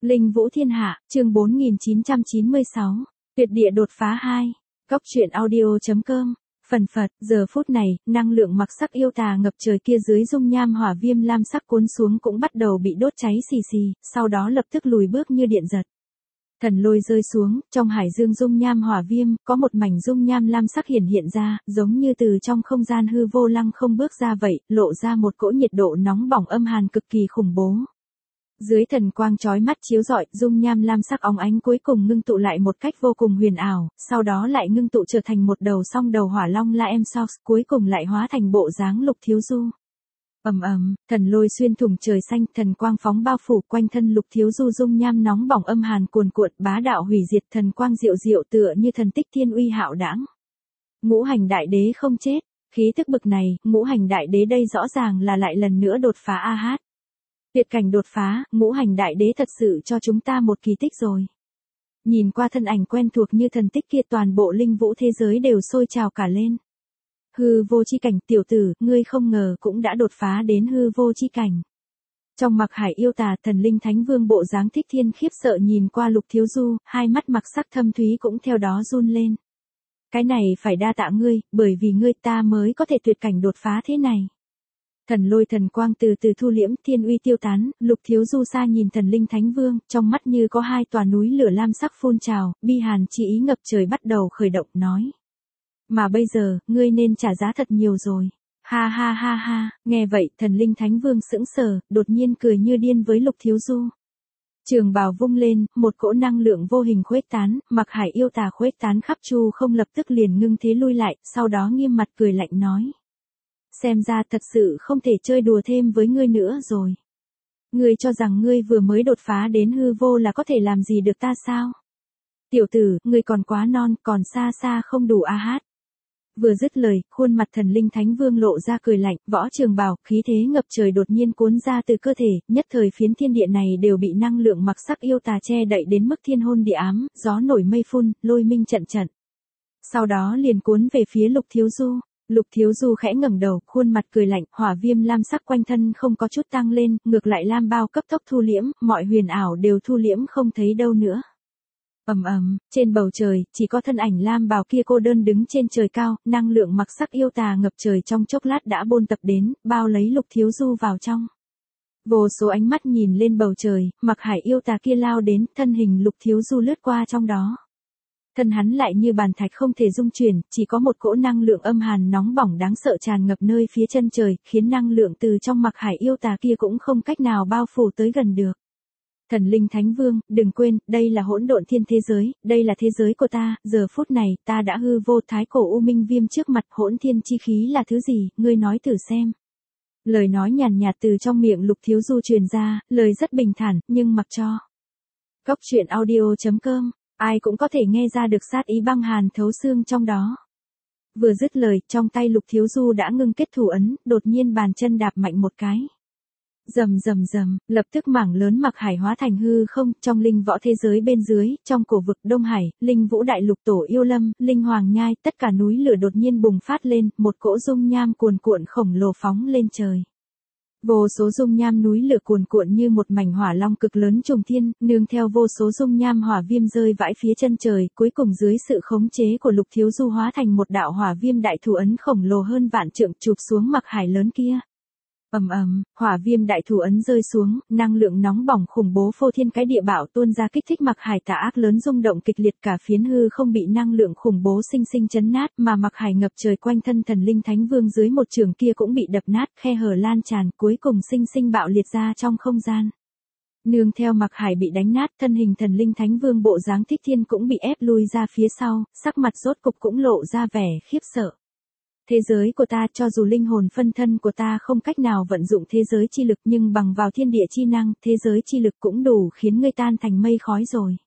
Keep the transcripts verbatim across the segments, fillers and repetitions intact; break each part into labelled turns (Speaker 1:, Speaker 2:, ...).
Speaker 1: Linh Vũ Thiên Hạ, chương bốn nghìn chín trăm chín mươi sáu. Tuyệt địa đột phá hai. Góc truyện audio.com. Phần phật, giờ phút này, năng lượng mặc sắc yêu tà ngập trời kia dưới dung nham hỏa viêm lam sắc cuốn xuống cũng bắt đầu bị đốt cháy xì xì, sau đó lập tức lùi bước như điện giật. Thần lôi rơi xuống, trong hải dương dung nham hỏa viêm, có một mảnh dung nham lam sắc hiển hiện ra, giống như từ trong không gian hư vô lăng không bước ra vậy, lộ ra một cỗ nhiệt độ nóng bỏng âm hàn cực kỳ khủng bố. Dưới thần quang chói mắt chiếu rọi, dung nham lam sắc óng ánh cuối cùng ngưng tụ lại một cách vô cùng huyền ảo, sau đó lại ngưng tụ trở thành một đầu song đầu hỏa long La Em Sox, cuối cùng lại hóa thành bộ dáng Lục Thiếu Du. Ầm ầm, thần lôi xuyên thủng trời xanh, thần quang phóng bao phủ quanh thân Lục Thiếu Du dung nham nóng bỏng âm hàn cuồn cuộn, bá đạo hủy diệt, thần quang diệu diệu tựa như thần tích thiên uy hạo đãng. Ngũ hành đại đế không chết, khí tức bực này, ngũ hành đại đế đây rõ ràng là lại lần nữa đột phá a hát. Tuyệt cảnh đột phá, ngũ hành đại đế thật sự cho chúng ta một kỳ tích rồi. Nhìn qua thân ảnh quen thuộc như thần tích kia, toàn bộ linh vũ thế giới đều sôi trào cả lên. Hư vô chi cảnh, tiểu tử, ngươi không ngờ cũng đã đột phá đến hư vô chi cảnh. Trong mặc hải yêu tà, thần linh thánh vương bộ dáng thích thiên khiếp sợ nhìn qua Lục Thiếu Du, hai mắt mặc sắc thâm thúy cũng theo đó run lên. Cái này phải đa tạ ngươi, bởi vì ngươi ta mới có thể tuyệt cảnh đột phá thế này. Thần lôi thần quang từ từ thu liễm, thiên uy tiêu tán, Lục Thiếu Du xa nhìn thần linh thánh vương, trong mắt như có hai tòa núi lửa lam sắc phun trào, bi hàn chi ý ngập trời bắt đầu khởi động, nói. Mà bây giờ, ngươi nên trả giá thật nhiều rồi. Ha ha ha ha, nghe vậy, thần linh thánh vương sững sờ, đột nhiên cười như điên với Lục Thiếu Du. Trường bào vung lên, một cỗ năng lượng vô hình khuếch tán, mặc hải yêu tà khuếch tán khắp chu không, lập tức liền ngưng thế lui lại, sau đó nghiêm mặt cười lạnh nói. Xem ra thật sự không thể chơi đùa thêm với ngươi nữa rồi. Ngươi cho rằng ngươi vừa mới đột phá đến hư vô là có thể làm gì được ta sao? Tiểu tử, ngươi còn quá non, còn xa xa không đủ a hát. Vừa dứt lời, khuôn mặt thần linh thánh vương lộ ra cười lạnh, võ trường bào, khí thế ngập trời đột nhiên cuốn ra từ cơ thể, nhất thời phiến thiên địa này đều bị năng lượng mặc sắc yêu tà che đậy đến mức thiên hôn địa ám, gió nổi mây phun, lôi minh trận trận. Sau đó liền cuốn về phía Lục Thiếu Du. Lục Thiếu Du khẽ ngẩng đầu, khuôn mặt cười lạnh, hỏa viêm lam sắc quanh thân không có chút tăng lên, ngược lại lam bao cấp tốc thu liễm, mọi huyền ảo đều thu liễm không thấy đâu nữa. Ầm ầm, trên bầu trời, chỉ có thân ảnh lam bào kia cô đơn đứng trên trời cao, năng lượng mặc sắc yêu tà ngập trời trong chốc lát đã bôn tập đến, bao lấy Lục Thiếu Du vào trong. Vô số ánh mắt nhìn lên bầu trời, mặc hải yêu tà kia lao đến, thân hình Lục Thiếu Du lướt qua trong đó. Thân hắn lại như bàn thạch không thể dung chuyển, chỉ có một cỗ năng lượng âm hàn nóng bỏng đáng sợ tràn ngập nơi phía chân trời, khiến năng lượng từ trong mặc hải yêu tà kia cũng không cách nào bao phủ tới gần được. Thần linh thánh vương, đừng quên, đây là hỗn độn thiên thế giới, đây là thế giới của ta, giờ phút này, ta đã hư vô thái cổ u minh viêm trước mặt, hỗn thiên chi khí là thứ gì, ngươi nói thử xem. Lời nói nhàn nhạt từ trong miệng Lục Thiếu Du truyền ra, lời rất bình thản, nhưng mặc cho. Góc truyện audio.com. Ai cũng có thể nghe ra được sát ý băng hàn thấu xương trong đó. Vừa dứt lời, trong tay Lục Thiếu Du đã ngưng kết thủ ấn, đột nhiên bàn chân đạp mạnh một cái. Rầm rầm rầm, lập tức mảng lớn mặc hải hóa thành hư không, trong linh võ thế giới bên dưới, trong cổ vực Đông Hải, linh vũ đại lục tổ yêu lâm, linh hoàng nhai, tất cả núi lửa đột nhiên bùng phát lên, một cỗ dung nham cuồn cuộn khổng lồ phóng lên trời. Vô số dung nham núi lửa cuồn cuộn như một mảnh hỏa long cực lớn trùng thiên, nương theo vô số dung nham hỏa viêm rơi vãi phía chân trời, cuối cùng dưới sự khống chế của Lục Thiếu Du hóa thành một đạo hỏa viêm đại thủ ấn khổng lồ hơn vạn trượng chụp xuống mặc hải lớn kia. Ầm ầm, hỏa viêm đại thủ ấn rơi xuống, năng lượng nóng bỏng khủng bố phô thiên cái địa bạo tuôn ra kích thích mặc hải tà ác lớn rung động kịch liệt, cả phiến hư không bị năng lượng khủng bố sinh sinh chấn nát, mà mặc hải ngập trời quanh thân thần linh thánh vương dưới một trường kia cũng bị đập nát, khe hở lan tràn, cuối cùng sinh sinh bạo liệt ra trong không gian. Nương theo mặc hải bị đánh nát, thân hình thần linh thánh vương bộ dáng thích thiên cũng bị ép lui ra phía sau, sắc mặt rốt cục cũng lộ ra vẻ khiếp sợ. Thế giới của ta, cho dù linh hồn phân thân của ta không cách nào vận dụng thế giới chi lực, nhưng bằng vào thiên địa chi năng, thế giới chi lực cũng đủ khiến ngươi tan thành mây khói rồi.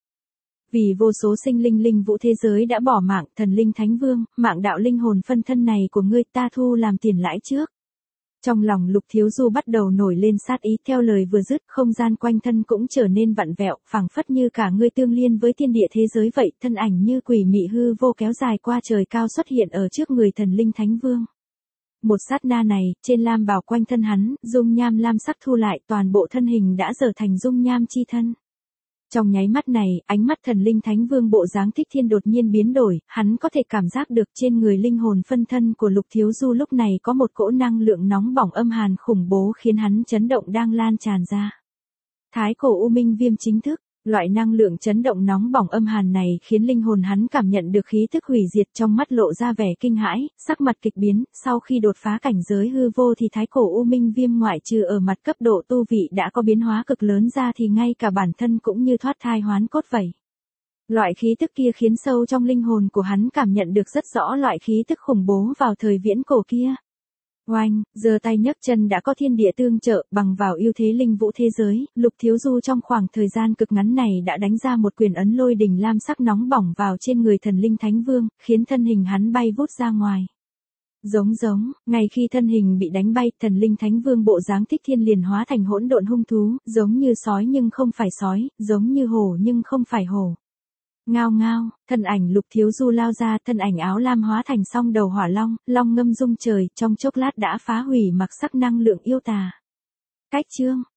Speaker 1: Vì vô số sinh linh linh vũ thế giới đã bỏ mạng, thần linh thánh vương, mạng đạo linh hồn phân thân này của ngươi ta thu làm tiền lãi trước. Trong lòng Lục Thiếu Du bắt đầu nổi lên sát ý, theo lời vừa dứt, không gian quanh thân cũng trở nên vặn vẹo, phảng phất như cả ngươi tương liên với thiên địa thế giới vậy, thân ảnh như quỷ mị hư vô kéo dài qua trời cao xuất hiện ở trước người thần linh thánh vương. Một sát na này, trên lam bào quanh thân hắn, dung nham lam sắc thu lại, toàn bộ thân hình đã trở thành dung nham chi thân. Trong nháy mắt này, ánh mắt thần linh thánh vương bộ dáng Thích Thiên đột nhiên biến đổi, hắn có thể cảm giác được trên người linh hồn phân thân của Lục Thiếu Du lúc này có một cỗ năng lượng nóng bỏng âm hàn khủng bố khiến hắn chấn động đang lan tràn ra. Thái cổ U Minh Viêm chính thức, loại năng lượng chấn động nóng bỏng âm hàn này khiến linh hồn hắn cảm nhận được khí tức hủy diệt, trong mắt lộ ra vẻ kinh hãi, sắc mặt kịch biến, sau khi đột phá cảnh giới hư vô thì thái cổ U Minh Viêm ngoại trừ ở mặt cấp độ tu vị đã có biến hóa cực lớn ra thì ngay cả bản thân cũng như thoát thai hoán cốt vậy. Loại khí tức kia khiến sâu trong linh hồn của hắn cảm nhận được rất rõ loại khí tức khủng bố vào thời viễn cổ kia. Oanh, giơ tay nhấc chân đã có thiên địa tương trợ, bằng vào ưu thế linh vũ thế giới, Lục Thiếu Du trong khoảng thời gian cực ngắn này đã đánh ra một quyền ấn lôi đỉnh lam sắc nóng bỏng vào trên người thần linh thánh vương, khiến thân hình hắn bay vút ra ngoài. Giống giống, ngay khi thân hình bị đánh bay, thần linh thánh vương bộ dáng Thích Thiên liền hóa thành hỗn độn hung thú, giống như sói nhưng không phải sói, giống như hổ nhưng không phải hổ. Ngao ngao, thân ảnh Lục Thiếu Du lao ra, thân ảnh áo lam hóa thành song đầu hỏa long, long ngâm rung trời, trong chốc lát đã phá hủy mặc sắc năng lượng yêu tà. Cách chương